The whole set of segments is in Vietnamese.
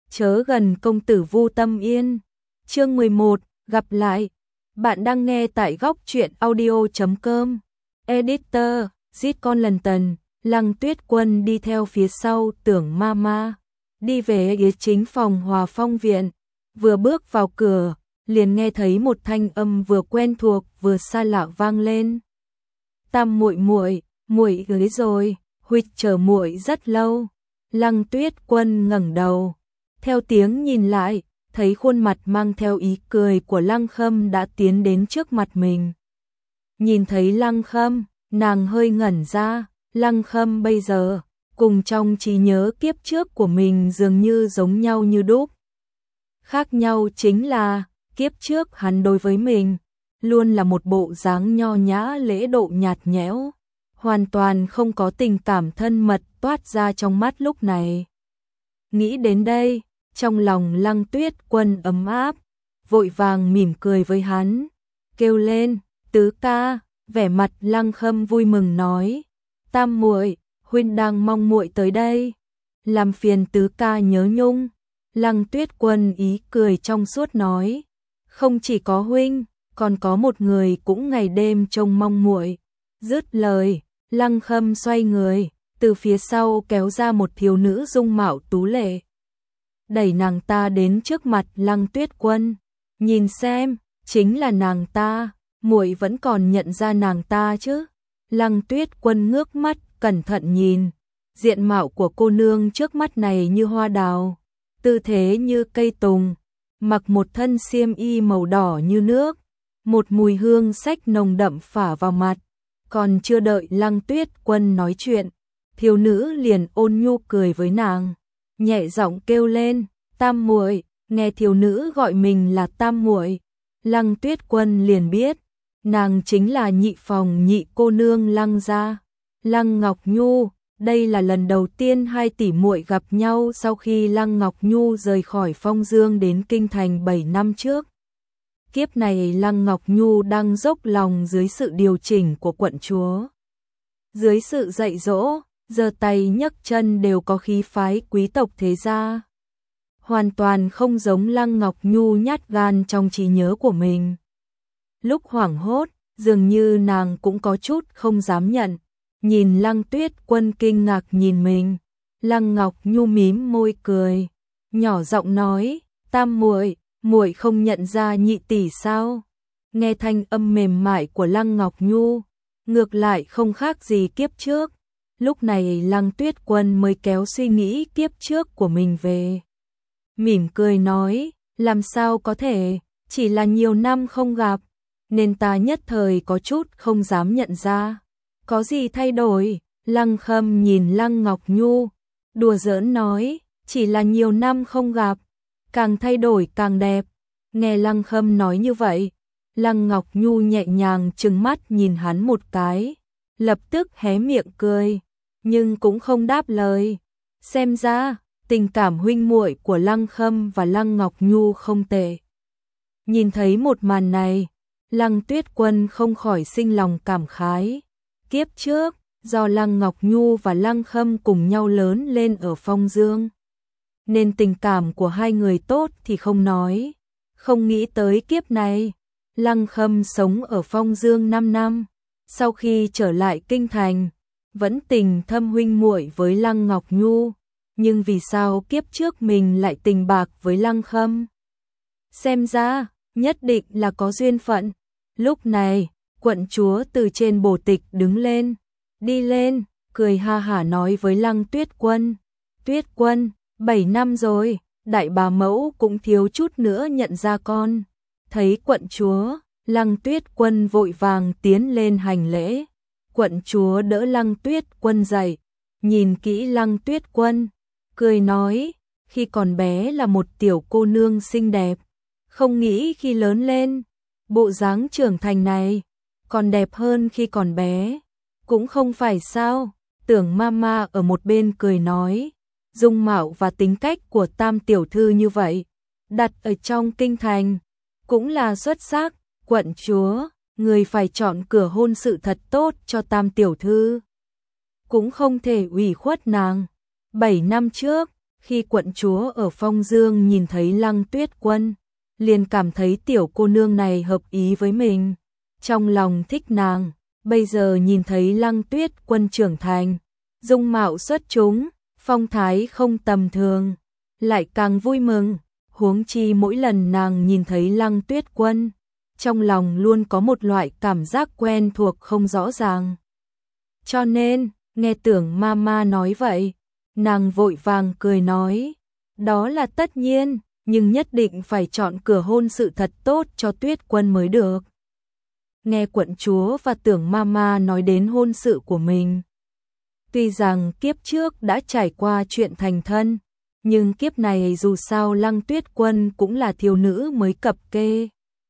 chớ gần công tử Vu Tâm Yên. Chương 11, gặp lại. Bạn đang nghe tại góc truyện audio.com. Editor, Con lần tần, Lăng Tuyết Quân đi theo phía sau Tưởng Mama, đi về phía chính phòng Hòa Phong viện. Vừa bước vào cửa, liền nghe thấy một thanh âm vừa quen thuộc vừa xa lạ vang lên. Tam muội muội, muội ới rồi, huỵch chờ muội rất lâu. Lăng Tuyết Quân ngẩng đầu, theo tiếng nhìn lại, thấy khuôn mặt mang theo ý cười của Lăng Khâm đã tiến đến trước mặt mình. Nhìn thấy Lăng Khâm, nàng hơi ngẩn ra. Lăng Khâm bây giờ cùng trong trí nhớ kiếp trước của mình dường như giống nhau như đúc. Khác nhau chính là kiếp trước hắn đối với mình luôn là một bộ dáng nho nhã lễ độ nhạt nhẽo, hoàn toàn không có tình cảm thân mật toát ra trong mắt lúc này. Nghĩ đến đây, trong lòng Lăng Tuyết Quân ấm áp, vội vàng mỉm cười với hắn, kêu lên, "Tứ ca." Vẻ mặt Lăng Khâm vui mừng nói, "Tam muội, huynh đang mong muội tới đây, làm phiền tứ ca nhớ nhung." Lăng Tuyết Quân ý cười trong suốt nói, "Không chỉ có huynh, còn có một người cũng ngày đêm trông mong muội." Dứt lời, Lăng Khâm xoay người, từ phía sau kéo ra một thiếu nữ dung mạo tú lệ, đẩy nàng ta đến trước mặt Lăng Tuyết Quân. "Nhìn xem, chính là nàng ta, muội vẫn còn nhận ra nàng ta chứ?" Lăng Tuyết Quân ngước mắt cẩn thận nhìn, diện mạo của cô nương trước mắt này như hoa đào, tư thế như cây tùng, mặc một thân xiêm y màu đỏ như nước, một mùi hương xách nồng đậm phả vào mặt. Còn chưa đợi Lăng Tuyết Quân nói chuyện, thiếu nữ liền ôn nhu cười với nàng, nhẹ giọng kêu lên, "Tam muội." Nghe thiếu nữ gọi mình là Tam muội, Lăng Tuyết Quân liền biết nàng chính là nhị phòng nhị cô nương Lăng gia, Lăng Ngọc Nhu. Đây là lần đầu tiên hai tỷ muội gặp nhau sau khi Lăng Ngọc Nhu rời khỏi Phong Dương đến Kinh Thành 7 năm trước. Kiếp này Lăng Ngọc Nhu đang dốc lòng dưới sự điều chỉnh của quận chúa, dưới sự dạy dỗ, giơ tay nhấc chân đều có khí phái quý tộc thế gia, hoàn toàn không giống Lăng Ngọc Nhu nhát gan trong trí nhớ của mình. Lúc hoảng hốt, dường như nàng cũng có chút không dám nhận. Nhìn Lăng Tuyết Quân kinh ngạc nhìn mình, Lăng Ngọc Nhu mím môi cười, nhỏ giọng nói, "Tam muội, muội không nhận ra nhị tỷ sao?" Nghe thanh âm mềm mại của Lăng Ngọc Nhu, ngược lại không khác gì kiếp trước. Lúc này Lăng Tuyết Quân mới kéo suy nghĩ kiếp trước của mình về. Mỉm cười nói, "Làm sao có thể, chỉ là nhiều năm không gặp, nên ta nhất thời có chút không dám nhận ra. Có gì thay đổi?" Lăng Khâm nhìn Lăng Ngọc Nhu, đùa giỡn nói, "Chỉ là nhiều năm không gặp, càng thay đổi càng đẹp." Nghe Lăng Khâm nói như vậy, Lăng Ngọc Nhu nhẹ nhàng trừng mắt nhìn hắn một cái, lập tức hé miệng cười, nhưng cũng không đáp lời. Xem ra, tình cảm huynh muội của Lăng Khâm và Lăng Ngọc Nhu không tệ. Nhìn thấy một màn này, Lăng Tuyết Quân không khỏi sinh lòng cảm khái. Kiếp trước, do Lăng Ngọc Nhu và Lăng Khâm cùng nhau lớn lên ở Phong Dương, nên tình cảm của hai người tốt thì không nói. Không nghĩ tới kiếp này, Lăng Khâm sống ở Phong Dương 5 năm, sau khi trở lại Kinh Thành, vẫn tình thâm huynh muội với Lăng Ngọc Nhu, nhưng vì sao kiếp trước mình lại tình bạc với Lăng Khâm? Xem ra, nhất định là có duyên phận. Lúc này, quận chúa từ trên bồ tịch đứng lên, đi lên, cười ha hả nói với Lăng Tuyết Quân, "Tuyết Quân, 7 năm rồi, đại bá mẫu cũng thiếu chút nữa nhận ra con." Thấy quận chúa, Lăng Tuyết Quân vội vàng tiến lên hành lễ. Quận chúa đỡ Lăng Tuyết Quân dậy, nhìn kỹ Lăng Tuyết Quân, cười nói, "Khi còn bé là một tiểu cô nương xinh đẹp, không nghĩ khi lớn lên, bộ dáng trưởng thành này còn đẹp hơn khi còn bé." "Cũng không phải sao?" Tưởng Mama ở một bên cười nói, "Dung mạo và tính cách của Tam tiểu thư như vậy, đặt ở trong Kinh Thành cũng là xuất sắc. Quận chúa, người phải chọn cửa hôn sự thật tốt cho Tam tiểu thư, cũng không thể ủy khuất nàng. 7 năm trước, Khi quận chúa ở Phong Dương nhìn thấy Lăng Tuyết Quân, liền cảm thấy tiểu cô nương này hợp ý với mình, trong lòng thích nàng. Bây giờ nhìn thấy Lăng Tuyết Quân trưởng thành, dung mạo xuất chúng, phong thái không tầm thường, lại càng vui mừng. Huống chi mỗi lần nàng nhìn thấy Lăng Tuyết Quân, trong lòng luôn có một loại cảm giác quen thuộc không rõ ràng. Cho nên, nghe tưởng mama nói vậy, nàng vội vàng cười nói, đó là tất nhiên, nhưng nhất định phải chọn cửa hôn sự thật tốt cho Tuyết Quân mới được. Nghe quận chúa và tưởng mama nói đến hôn sự của mình. Tuy rằng kiếp trước đã trải qua chuyện thành thân, nhưng kiếp này dù sao Lăng Tuyết Quân cũng là thiếu nữ mới cập kê.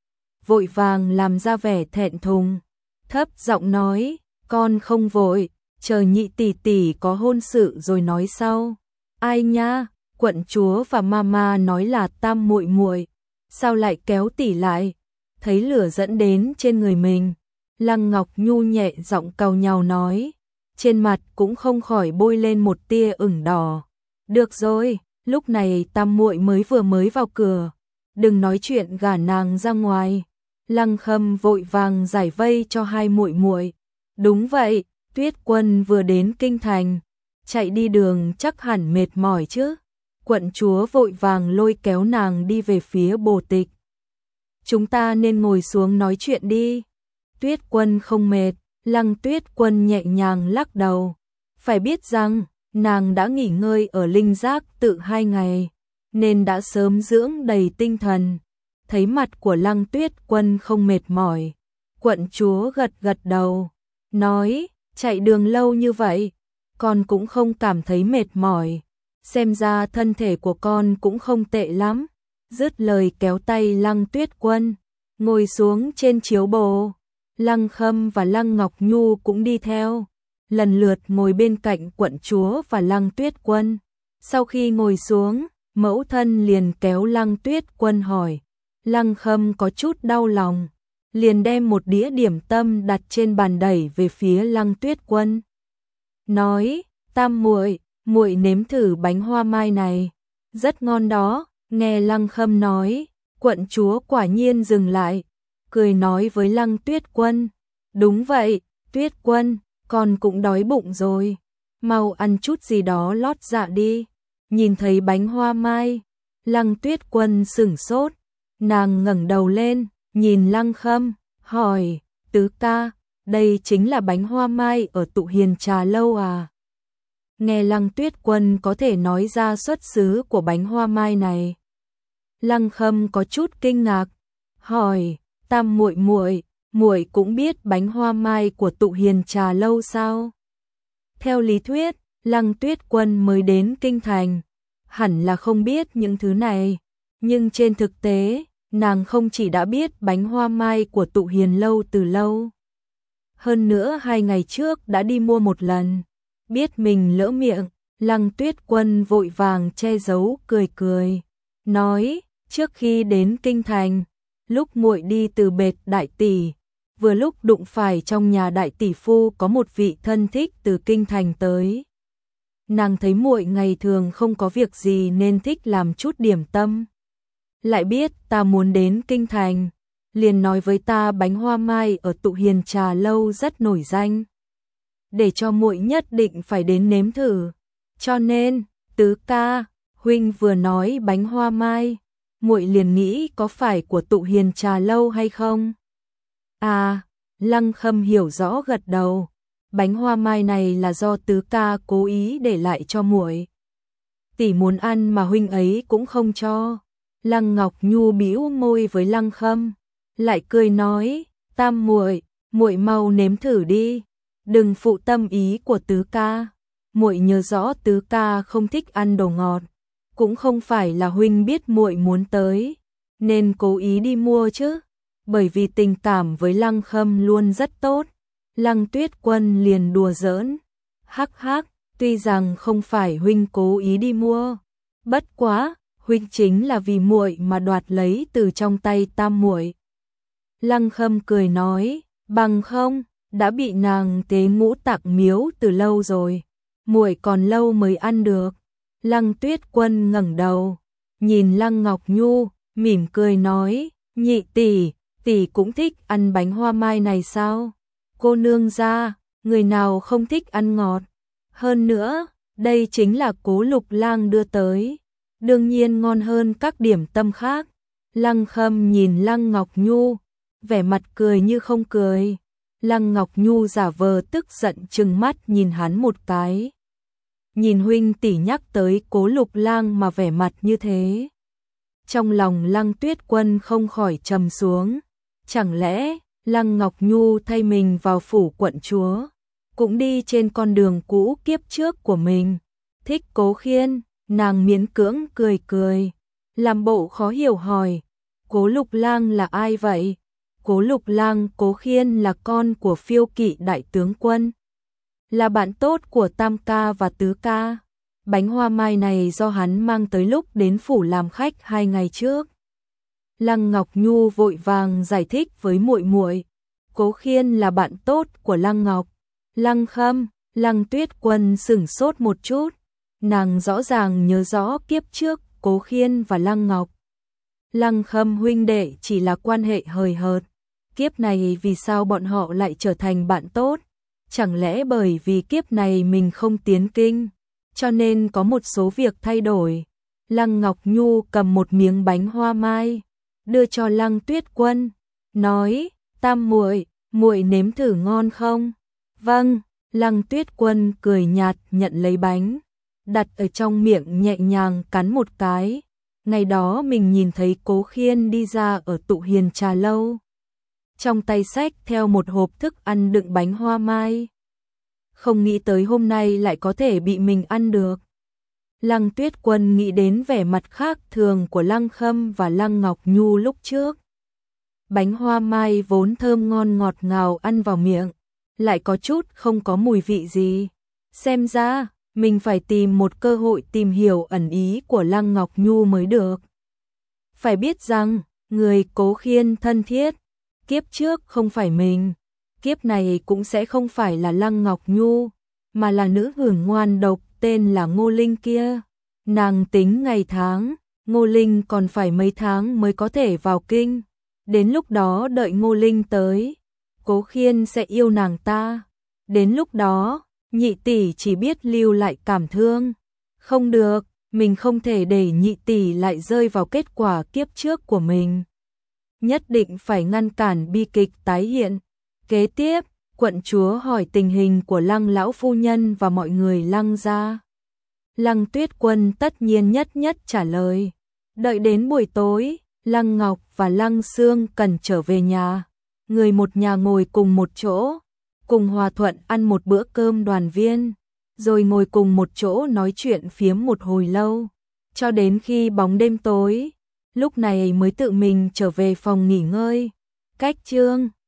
Vội vàng làm ra vẻ thẹn thùng, thấp giọng nói, con không vội, chờ nhị tỷ tỷ có hôn sự rồi nói sau. Ai nha, quận chúa và mama nói là tam muội muội, sao lại kéo tỷ lại? Thấy lửa dẫn đến trên người mình, Lăng Ngọc Nhu nhẹ giọng càu nhàu nói, trên mặt cũng không khỏi bôi lên một tia ửng đỏ. Được rồi, lúc này tam muội mới vào cửa, đừng nói chuyện gả nàng ra ngoài. Lăng Khâm vội vàng giải vây cho hai muội muội. Đúng vậy, Tuyết Quân vừa đến kinh thành, chạy đi đường chắc hẳn mệt mỏi chứ. Quận chúa vội vàng lôi kéo nàng đi về phía bồ tịch. Chúng ta nên ngồi xuống nói chuyện đi. Tuyết Quân không mệt, Lăng Tuyết Quân nhẹ nhàng lắc đầu. Phải biết rằng, nàng đã nghỉ ngơi ở linh giác tự 2 ngày, nên đã sớm dưỡng đầy tinh thần. Thấy mặt của Lăng Tuyết Quân không mệt mỏi, quận chúa gật gật đầu, nói, chạy đường lâu như vậy, con cũng không cảm thấy mệt mỏi, xem ra thân thể của con cũng không tệ lắm. Dứt lời kéo tay Lăng Tuyết Quân, ngồi xuống trên chiếu bồ. Lăng Khâm và Lăng Ngọc Nhu cũng đi theo, lần lượt ngồi bên cạnh quận chúa và Lăng Tuyết Quân. Sau khi ngồi xuống, mẫu thân liền kéo Lăng Tuyết Quân hỏi. Lăng Khâm có chút đau lòng, liền đem một đĩa điểm tâm đặt trên bàn đẩy về phía Lăng Tuyết Quân. Nói, tam muội, muội nếm thử bánh hoa mai này, rất ngon đó. Nghe Lăng Khâm nói, quận chúa quả nhiên dừng lại, cười nói với Lăng Tuyết Quân. Đúng vậy, Tuyết Quân, con cũng đói bụng rồi, mau ăn chút gì đó lót dạ đi. Nhìn thấy bánh hoa mai, Lăng Tuyết Quân sửng sốt, nàng ngẩng đầu lên, nhìn Lăng Khâm, hỏi, tứ ca, đây chính là bánh hoa mai ở Tụ Hiền Trà Lâu à? Nghe Lăng Tuyết Quân có thể nói ra xuất xứ của bánh hoa mai này, Lăng Khâm có chút kinh ngạc, hỏi, tam muội muội, muội cũng biết bánh hoa mai của Tụ Hiền Trà Lâu sao? Theo lý thuyết, Lăng Tuyết Quân mới đến kinh thành, hẳn là không biết những thứ này, nhưng trên thực tế, nàng không chỉ đã biết bánh hoa mai của Tụ Hiền Lâu từ lâu. Hơn nữa 2 ngày trước đã đi mua một lần, biết mình lỡ miệng, Lăng Tuyết Quân vội vàng che giấu cười cười, nói, trước khi đến kinh thành, lúc muội đi từ bệt đại tỷ, vừa lúc đụng phải trong nhà đại tỷ phu có một vị thân thích từ kinh thành tới. Nàng thấy muội ngày thường không có việc gì nên thích làm chút điểm tâm. Lại biết ta muốn đến kinh thành, liền nói với ta bánh hoa mai ở Tụ Hiền Trà Lâu rất nổi danh, để cho muội nhất định phải đến nếm thử. Cho nên, tứ ca, huynh vừa nói bánh hoa mai, muội liền nghĩ có phải của Tụ Hiền Trà Lâu hay không? À, Lăng Khâm hiểu rõ gật đầu, bánh hoa mai này là do tứ ca cố ý để lại cho muội. Tỷ muốn ăn mà huynh ấy cũng không cho. Lăng Ngọc Nhu bĩu môi với Lăng Khâm, lại cười nói, tam muội, muội mau nếm thử đi, đừng phụ tâm ý của tứ ca. Muội nhớ rõ tứ ca không thích ăn đồ ngọt, cũng không phải là huynh biết muội muốn tới, nên cố ý đi mua chứ. Bởi vì tình cảm với Lăng Khâm luôn rất tốt, Lăng Tuyết Quân liền đùa giỡn, hắc hắc, tuy rằng không phải huynh cố ý đi mua, bất quá, huynh chính là vì muội mà đoạt lấy từ trong tay tam muội. Lăng Khâm cười nói, bằng không, đã bị nàng tế ngũ tặng miếu từ lâu rồi, muội còn lâu mới ăn được. Lăng Tuyết Quân ngẩng đầu, nhìn Lăng Ngọc Nhu, mỉm cười nói, nhị tỷ, tỷ cũng thích ăn bánh hoa mai này sao? Cô nương gia, người nào không thích ăn ngọt? Hơn nữa, đây chính là Cố Lục Lang đưa tới, đương nhiên ngon hơn các điểm tâm khác. Lăng Khâm nhìn Lăng Ngọc Nhu, vẻ mặt cười như không cười. Lăng Ngọc Nhu giả vờ tức giận trừng mắt nhìn hắn một cái. Nhìn huynh tỷ nhắc tới Cố Lục Lang mà vẻ mặt như thế. Trong lòng Lăng Tuyết Quân không khỏi trầm xuống. Chẳng lẽ Lăng Ngọc Nhu thay mình vào phủ quận chúa, cũng đi trên con đường cũ kiếp trước của mình. Thích Cố Khiên, nàng miễn cưỡng cười cười, làm bộ khó hiểu hỏi, Cố Lục Lang là ai vậy? Cố Lục Lang Cố Khiên là con của Phiêu Kỵ đại tướng quân, là bạn tốt của Tam ca và Tứ ca. Bánh hoa mai này do hắn mang tới lúc đến phủ làm khách 2 ngày trước. Lăng Ngọc Nhu vội vàng giải thích với muội muội, Cố Khiên là bạn tốt của Lăng Ngọc. Lăng Khâm, Lăng Tuyết Quân sửng sốt một chút, nàng rõ ràng nhớ rõ kiếp trước Cố Khiên và Lăng Ngọc, Lăng Khâm huynh đệ chỉ là quan hệ hời hợt. Kiếp này vì sao bọn họ lại trở thành bạn tốt? Chẳng lẽ bởi vì kiếp này mình không tiến kinh, cho nên có một số việc thay đổi. Lăng Ngọc Nhu cầm một miếng bánh hoa mai, đưa cho Lăng Tuyết Quân, nói, Tam muội, muội nếm thử ngon không? Vâng, Lăng Tuyết Quân cười nhạt nhận lấy bánh, đặt ở trong miệng nhẹ nhàng cắn một cái. Ngày đó mình nhìn thấy Cố Khiên đi ra ở Tụ Hiền trà lâu, trong tay xách theo một hộp thức ăn đựng bánh hoa mai. Không nghĩ tới hôm nay lại có thể bị mình ăn được. Lăng Tuyết Quân nghĩ đến vẻ mặt khác thường của Lăng Khâm và Lăng Ngọc Nhu lúc trước. Bánh hoa mai vốn thơm ngon ngọt ngào ăn vào miệng, lại có chút không có mùi vị gì. Xem ra, mình phải tìm một cơ hội tìm hiểu ẩn ý của Lăng Ngọc Nhu mới được. Phải biết rằng, người Cố Khiên thân thiết, kiếp trước không phải mình, kiếp này cũng sẽ không phải là Lăng Ngọc Nhu, mà là nữ hưởng ngoan độc tên là Ngô Linh kia. Nàng tính ngày tháng, Ngô Linh còn phải mấy tháng mới có thể vào kinh. Đến lúc đó đợi Ngô Linh tới, Cố Khiên sẽ yêu nàng ta. Đến lúc đó, nhị tỷ chỉ biết lưu lại cảm thương. Không được, mình không thể để nhị tỷ lại rơi vào kết quả kiếp trước của mình. Nhất định phải ngăn cản bi kịch tái hiện. Kế tiếp, quận chúa hỏi tình hình của Lăng lão phu nhân và mọi người Lăng gia. Lăng Tuyết Quân tất nhiên nhất nhất trả lời. Đợi đến buổi tối, Lăng Ngọc và Lăng Sương cần trở về nhà. Người một nhà ngồi cùng một chỗ, cùng hòa thuận ăn một bữa cơm đoàn viên, rồi ngồi cùng một chỗ nói chuyện phiếm một hồi lâu, cho đến khi bóng đêm tối, lúc này mới tự mình trở về phòng nghỉ ngơi. Cách chương